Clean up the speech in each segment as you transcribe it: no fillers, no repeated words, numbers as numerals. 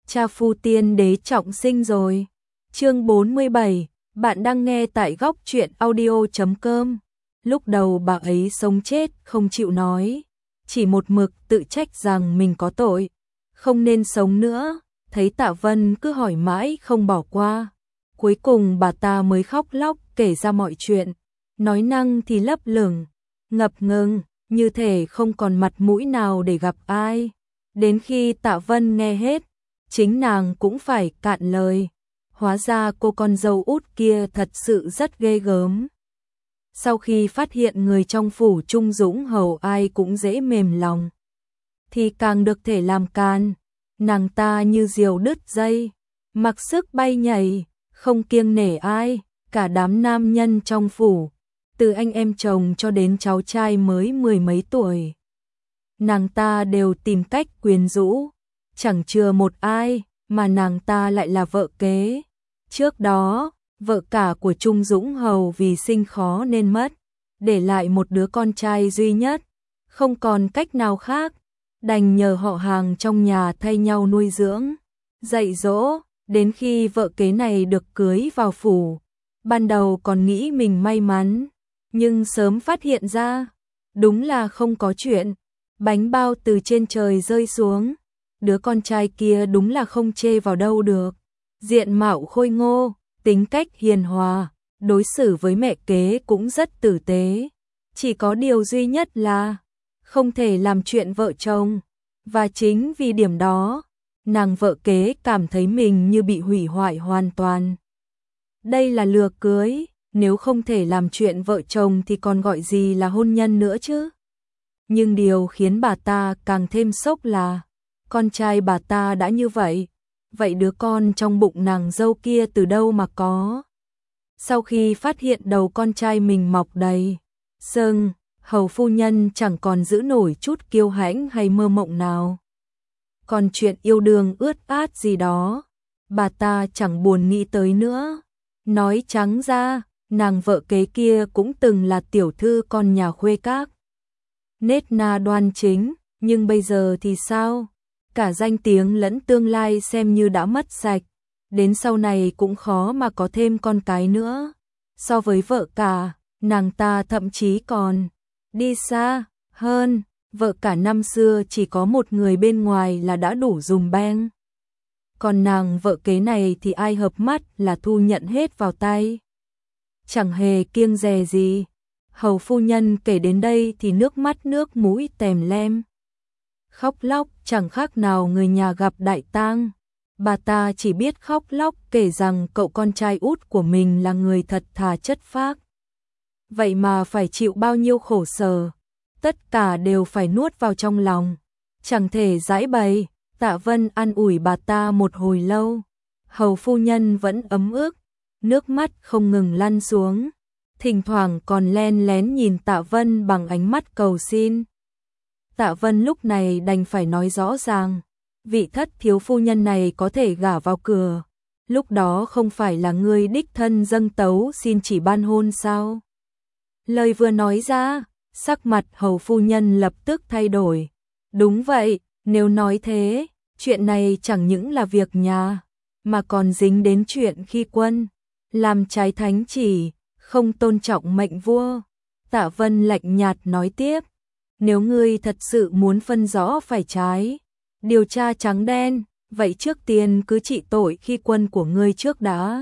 cha phu tiên đế trọng sinh rồi. Chương 47, bạn đang nghe tại góc truyện audio.com. Lúc đầu bà ấy sống chết không chịu nói, chỉ một mực tự trách rằng mình có tội, không nên sống nữa, thấy Tạ Vân cứ hỏi mãi không bỏ qua. Cuối cùng bà ta mới khóc lóc kể ra mọi chuyện, nói năng thì lấp lửng, ngập ngừng, như thể không còn mặt mũi nào để gặp ai. Đến khi Tạ Vân nghe hết, chính nàng cũng phải cạn lời. Hóa ra cô con dâu út kia thật sự rất ghê gớm. Sau khi phát hiện người trong phủ Trung Dũng hầu ai cũng dễ mềm lòng, thì càng được thể làm can. Nàng ta như diều đứt dây, mặc sức bay nhảy, không kiêng nể ai, cả đám nam nhân trong phủ, từ anh em chồng cho đến cháu trai mới 10 mấy tuổi. Nàng ta đều tìm cách quyến rũ, chẳng chừa một ai, mà nàng ta lại là vợ kế. Trước đó, vợ cả của Trung Dũng hầu vì sinh khó nên mất, để lại một đứa con trai duy nhất, không còn cách nào khác, đành nhờ họ hàng trong nhà thay nhau nuôi dưỡng, dạy dỗ, đến khi vợ kế này được cưới vào phủ. Ban đầu còn nghĩ mình may mắn, nhưng sớm phát hiện ra, đúng là không có chuyện. Bánh bao từ trên trời rơi xuống, đứa con trai kia đúng là không chê vào đâu được. Diện mạo khôi ngô, tính cách hiền hòa, đối xử với mẹ kế cũng rất tử tế. Chỉ có điều duy nhất là không thể làm chuyện vợ chồng. Và chính vì điểm đó, nàng vợ kế cảm thấy mình như bị hủy hoại hoàn toàn. Đây là lừa cưới, nếu không thể làm chuyện vợ chồng thì còn gọi gì là hôn nhân nữa chứ. Nhưng điều khiến bà ta càng thêm sốc là con trai bà ta đã như vậy, vậy đứa con trong bụng nàng dâu kia từ đâu mà có. Sau khi phát hiện đầu con trai mình mọc đầy sưng, hầu phu nhân chẳng còn giữ nổi chút kiêu hãnh hay mơ mộng nào. Còn chuyện yêu đương ướt át gì đó, bà ta chẳng buồn nghĩ tới nữa. Nói trắng ra, nàng vợ kế kia cũng từng là tiểu thư con nhà khuê các, nết na đoan chính, nhưng bây giờ thì sao? Cả danh tiếng lẫn tương lai xem như đã mất sạch, đến sau này cũng khó mà có thêm con cái nữa. So với vợ cả, nàng ta thậm chí còn đi xa hơn, vợ cả năm xưa chỉ có một người bên ngoài là đã đủ dùm beng. Còn nàng vợ kế này thì ai hợp mắt là thu nhận hết vào tay, chẳng hề kiêng dè gì. Hầu phu nhân kể đến đây thì nước mắt nước mũi tèm lem, khóc lóc chẳng khác nào người nhà gặp đại tang. Bà ta chỉ biết khóc lóc kể rằng cậu con trai út của mình là người thật thà chất phác, vậy mà phải chịu bao nhiêu khổ sở, tất cả đều phải nuốt vào trong lòng, chẳng thể giãi bày. Tạ Vân an ủi bà ta một hồi lâu, hầu phu nhân vẫn ấm ức, nước mắt không ngừng lăn xuống, thỉnh thoảng còn len lén nhìn Tạ Vân bằng ánh mắt cầu xin. Tạ Vân lúc này đành phải nói rõ ràng, vị thất thiếu phu nhân này có thể gả vào cửa, lúc đó không phải là ngươi đích thân dâng tấu xin chỉ ban hôn sao? Lời vừa nói ra, sắc mặt hầu phu nhân lập tức thay đổi. Đúng vậy, nếu nói thế, chuyện này chẳng những là việc nhà, mà còn dính đến chuyện khi quân, làm trái thánh chỉ, không tôn trọng mệnh vua. Tạ Vân lạnh nhạt nói tiếp, nếu ngươi thật sự muốn phân rõ phải trái, điều tra trắng đen, vậy trước tiên cứ trị tội khi quân của ngươi trước đã.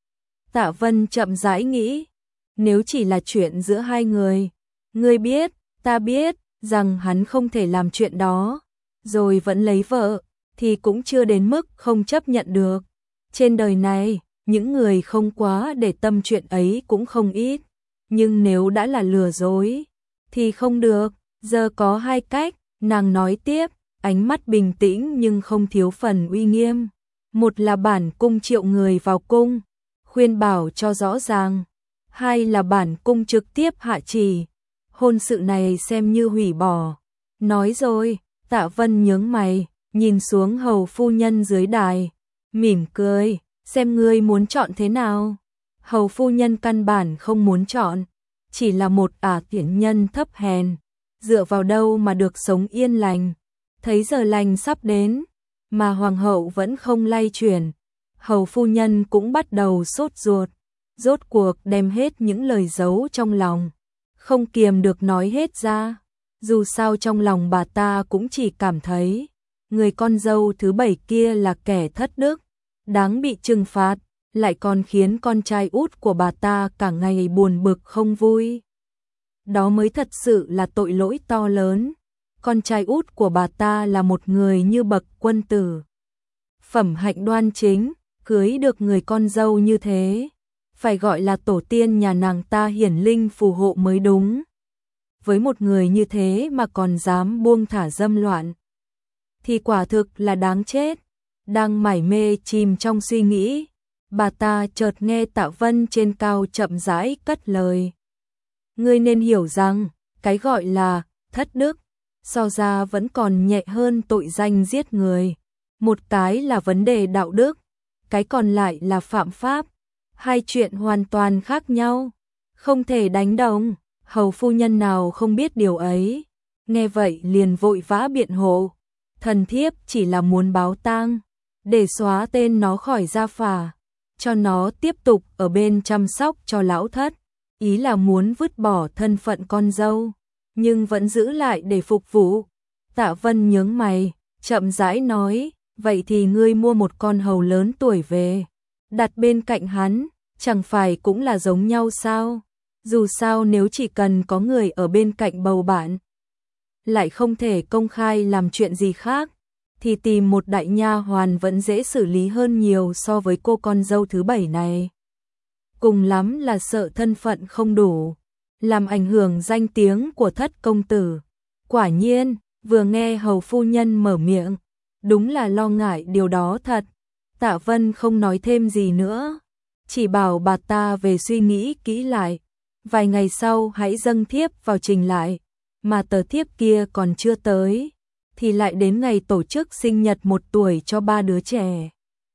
Tạ Vân chậm rãi nghĩ, nếu chỉ là chuyện giữa hai người, ngươi biết, ta biết, rằng hắn không thể làm chuyện đó, rồi vẫn lấy vợ, thì cũng chưa đến mức không chấp nhận được. Trên đời này, những người không quá để tâm chuyện ấy cũng không ít, nhưng nếu đã là lừa dối, thì không được. Giờ có hai cách, nàng nói tiếp, ánh mắt bình tĩnh nhưng không thiếu phần uy nghiêm. Một là bản cung triệu người vào cung, khuyên bảo cho rõ ràng. Hai là bản cung trực tiếp hạ chỉ, hôn sự này xem như hủy bỏ. Nói rồi, Tạ Vân nhướng mày, nhìn xuống hầu phu nhân dưới đài, mỉm cười, xem ngươi muốn chọn thế nào. Hầu phu nhân căn bản không muốn chọn, chỉ là một tiểu nhân thấp hèn, dựa vào đâu mà được sống yên lành. Thấy giờ lành sắp đến, mà hoàng hậu vẫn không lay chuyển. Hầu phu nhân cũng bắt đầu sốt ruột, rốt cuộc đem hết những lời giấu trong lòng, không kiềm được nói hết ra. Dù sao trong lòng bà ta cũng chỉ cảm thấy người con dâu thứ 7 kia là kẻ thất đức, đáng bị trừng phạt, lại còn khiến con trai út của bà ta cả ngày buồn bực không vui. Đó mới thật sự là tội lỗi to lớn. Con trai út của bà ta là một người như bậc quân tử, phẩm hạnh đoan chính, cưới được người con dâu như thế, phải gọi là tổ tiên nhà nàng ta hiển linh phù hộ mới đúng. Với một người như thế mà còn dám buông thả dâm loạn, thì quả thực là đáng chết. Đang mải mê chìm trong suy nghĩ, bà ta chợt nghe Tạ Vân trên cao chậm rãi cất lời. Ngươi nên hiểu rằng, cái gọi là thất đức, so ra vẫn còn nhẹ hơn tội danh giết người. Một cái là vấn đề đạo đức, cái còn lại là phạm pháp. Hai chuyện hoàn toàn khác nhau, không thể đánh đồng. Hầu phu nhân nào không biết điều ấy, nghe vậy liền vội vã biện hộ. Thần thiếp chỉ là muốn báo tang, để xóa tên nó khỏi gia phả, cho nó tiếp tục ở bên chăm sóc cho lão thất. Ý là muốn vứt bỏ thân phận con dâu, nhưng vẫn giữ lại để phục vụ. Tạ Vân nhướng mày, chậm rãi nói, vậy thì ngươi mua một con hầu lớn tuổi về, đặt bên cạnh hắn, chẳng phải cũng là giống nhau sao? Dù sao nếu chỉ cần có người ở bên cạnh bầu bạn, lại không thể công khai làm chuyện gì khác, thì tìm một đại nha hoàn vẫn dễ xử lý hơn nhiều so với cô con dâu thứ 7 này. Cùng lắm là sợ thân phận không đủ, làm ảnh hưởng danh tiếng của thất công tử. Quả nhiên, vừa nghe hầu phu nhân mở miệng, đúng là lo ngại điều đó thật. Tạ Vân không nói thêm gì nữa, chỉ bảo bà ta về suy nghĩ kỹ lại. Vài ngày sau hãy dâng thiếp vào trình lại, mà tờ thiếp kia còn chưa tới, thì lại đến ngày tổ chức sinh nhật 1 tuổi cho 3 đứa trẻ.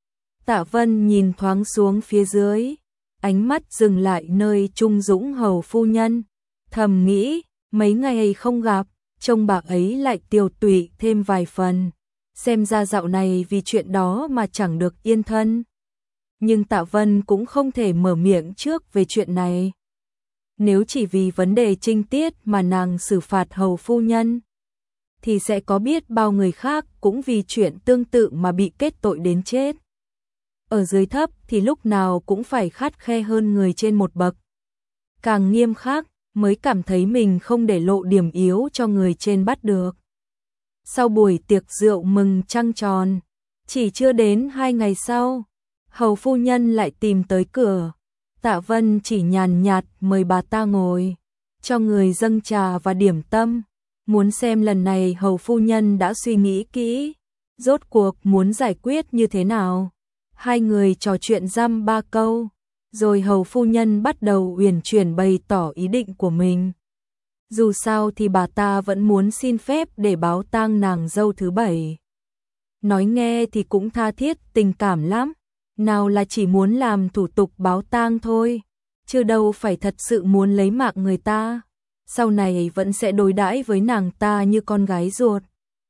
Tạ Vân nhìn thoáng xuống phía dưới, ánh mắt dừng lại nơi Trung Dũng hầu phu nhân, thầm nghĩ, mấy ngày không gặp, trông bà ấy lại tiều tụy thêm vài phần, xem ra dạo này vì chuyện đó mà chẳng được yên thân. Nhưng Tạ Vân cũng không thể mở miệng trước về chuyện này. Nếu chỉ vì vấn đề trinh tiết mà nàng xử phạt hầu phu nhân, thì sẽ có biết bao người khác cũng vì chuyện tương tự mà bị kết tội đến chết. Ở dưới thấp thì lúc nào cũng phải khắt khe hơn người trên một bậc. Càng nghiêm khắc mới cảm thấy mình không để lộ điểm yếu cho người trên bắt được. Sau buổi tiệc rượu mừng trăng tròn, chỉ chưa đến 2 ngày sau, hầu phu nhân lại tìm tới cửa. Tạ Vân chỉ nhàn nhạt mời bà ta ngồi, cho người dâng trà và điểm tâm, muốn xem lần này hầu phu nhân đã suy nghĩ kỹ, rốt cuộc muốn giải quyết như thế nào. Hai người trò chuyện dăm 3 câu, rồi hầu phu nhân bắt đầu uyển chuyển bày tỏ ý định của mình. Dù sao thì bà ta vẫn muốn xin phép để báo tang nàng dâu thứ 7. Nói nghe thì cũng tha thiết tình cảm lắm, nào là chỉ muốn làm thủ tục báo tang thôi, chứ đâu phải thật sự muốn lấy mạng người ta. Sau này vẫn sẽ đối đãi với nàng ta như con gái ruột.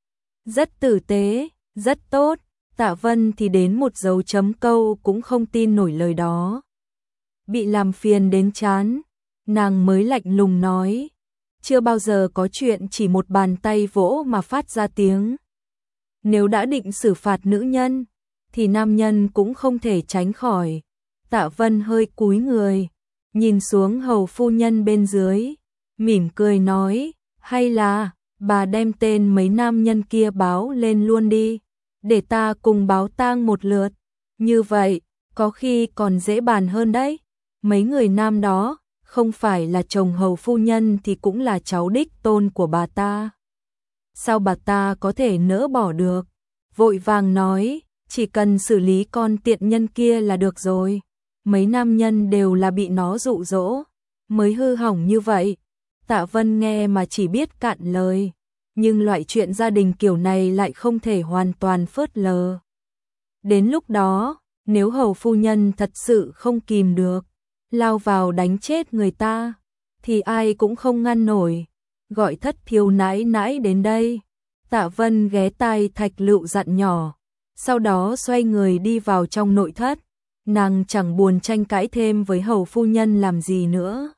Rất tử tế, rất tốt. Tạ Vân thì đến một dấu chấm câu cũng không tin nổi lời đó. Bị làm phiền đến chán, nàng mới lạnh lùng nói, chưa bao giờ có chuyện chỉ một bàn tay vỗ mà phát ra tiếng. Nếu đã định xử phạt nữ nhân, thì nam nhân cũng không thể tránh khỏi. Tạ Vân hơi cúi người, nhìn xuống hầu phu nhân bên dưới, mỉm cười nói, hay là bà đem tên mấy nam nhân kia báo lên luôn đi, để ta cùng báo tang một lượt. Như vậy, có khi còn dễ bàn hơn đấy. Mấy người nam đó, không phải là chồng hầu phu nhân thì cũng là cháu đích tôn của bà ta. Sao bà ta có thể nỡ bỏ được? Vội vàng nói, chỉ cần xử lý con tiện nhân kia là được rồi. Mấy nam nhân đều là bị nó dụ dỗ, mới hư hỏng như vậy. Tạ Vân nghe mà chỉ biết cạn lời. Nhưng loại chuyện gia đình kiểu này lại không thể hoàn toàn phớt lờ. Đến lúc đó, nếu hầu phu nhân thật sự không kìm được, lao vào đánh chết người ta, thì ai cũng không ngăn nổi. Gọi Thất Thiếu nãi nãi đến đây. Tạ Vân ghé tai Thạch Lựu dặn nhỏ, sau đó xoay người đi vào trong nội thất. Nàng chẳng buồn tranh cãi thêm với hầu phu nhân làm gì nữa.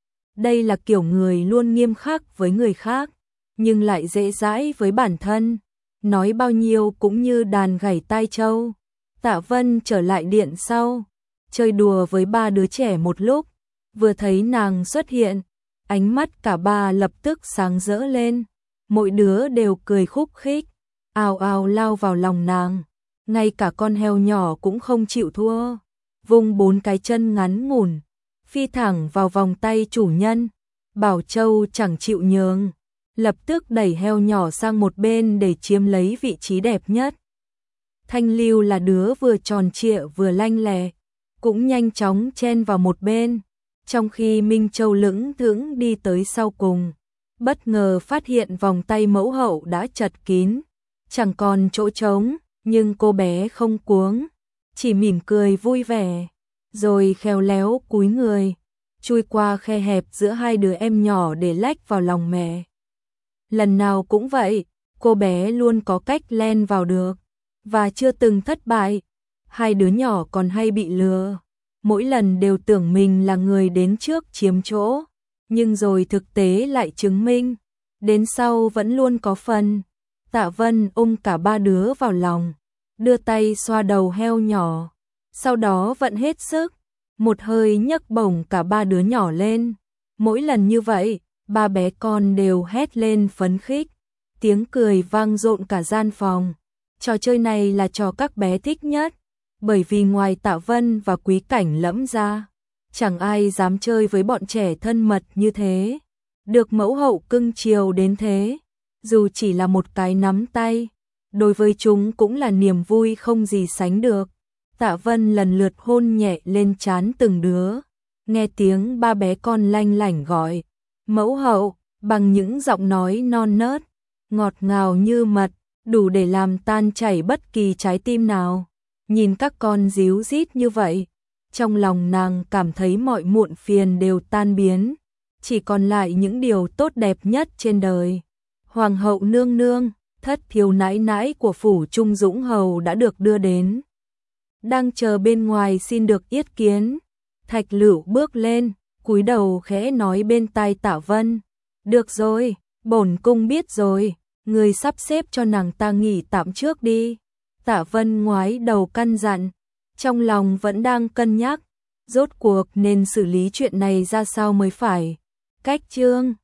Đây là kiểu người luôn nghiêm khắc với người khác, nhưng lại dễ dãi với bản thân, nói bao nhiêu cũng như đàn gảy tai trâu. Tạ Vân trở lại điện sau, chơi đùa với ba đứa trẻ một lúc, vừa thấy nàng xuất hiện, ánh mắt cả ba lập tức sáng rỡ lên, mỗi đứa đều cười khúc khích, ào ào lao vào lòng nàng, ngay cả con heo nhỏ cũng không chịu thua, vung 4 cái chân ngắn ngủn, phi thẳng vào vòng tay chủ nhân. Bảo Châu chẳng chịu nhường, lập tức đẩy heo nhỏ sang một bên để chiếm lấy vị trí đẹp nhất. Thanh Lưu là đứa vừa tròn trịa vừa lanh lẹ, cũng nhanh chóng chen vào một bên, trong khi Minh Châu lững thững đi tới sau cùng, bất ngờ phát hiện vòng tay mẫu hậu đã chật kín, chẳng còn chỗ trống, nhưng cô bé không cuống, chỉ mỉm cười vui vẻ, rồi khéo léo cúi người, chui qua khe hẹp giữa hai đứa em nhỏ để lách vào lòng mẹ. Lần nào cũng vậy, cô bé luôn có cách len vào được, và chưa từng thất bại. Hai đứa nhỏ còn hay bị lừa, mỗi lần đều tưởng mình là người đến trước chiếm chỗ, nhưng rồi thực tế lại chứng minh, đến sau vẫn luôn có phần. Tạ Vân ôm cả ba đứa vào lòng, đưa tay xoa đầu heo nhỏ, sau đó vận hết sức, một hơi nhấc bổng cả ba đứa nhỏ lên. Mỗi lần như vậy, ba bé con đều hét lên phấn khích, tiếng cười vang rộn cả gian phòng. Trò chơi này là trò các bé thích nhất, bởi vì ngoài Tạ Vân và Quý Cảnh Lẫm ra, chẳng ai dám chơi với bọn trẻ thân mật như thế, được mẫu hậu cưng chiều đến thế, dù chỉ là một cái nắm tay, đối với chúng cũng là niềm vui không gì sánh được. Tạ Vân lần lượt hôn nhẹ lên trán từng đứa, nghe tiếng ba bé con lanh lảnh gọi mẫu hậu bằng những giọng nói non nớt, ngọt ngào như mật, đủ để làm tan chảy bất kỳ trái tim nào. Nhìn các con díu dít như vậy, trong lòng nàng cảm thấy mọi muộn phiền đều tan biến, chỉ còn lại những điều tốt đẹp nhất trên đời. Hoàng hậu nương nương, thất thiếu nãi nãi của phủ Trung Dũng hầu đã được đưa đến, đang chờ bên ngoài xin được yết kiến. Thạch Lựu bước lên, cúi đầu khẽ nói bên tai Tạ Vân, được rồi, bổn cung biết rồi, người sắp xếp cho nàng ta nghỉ tạm trước đi. Tạ Vân ngoái đầu căn dặn, trong lòng vẫn đang cân nhắc, rốt cuộc nên xử lý chuyện này ra sao mới phải. Cách chương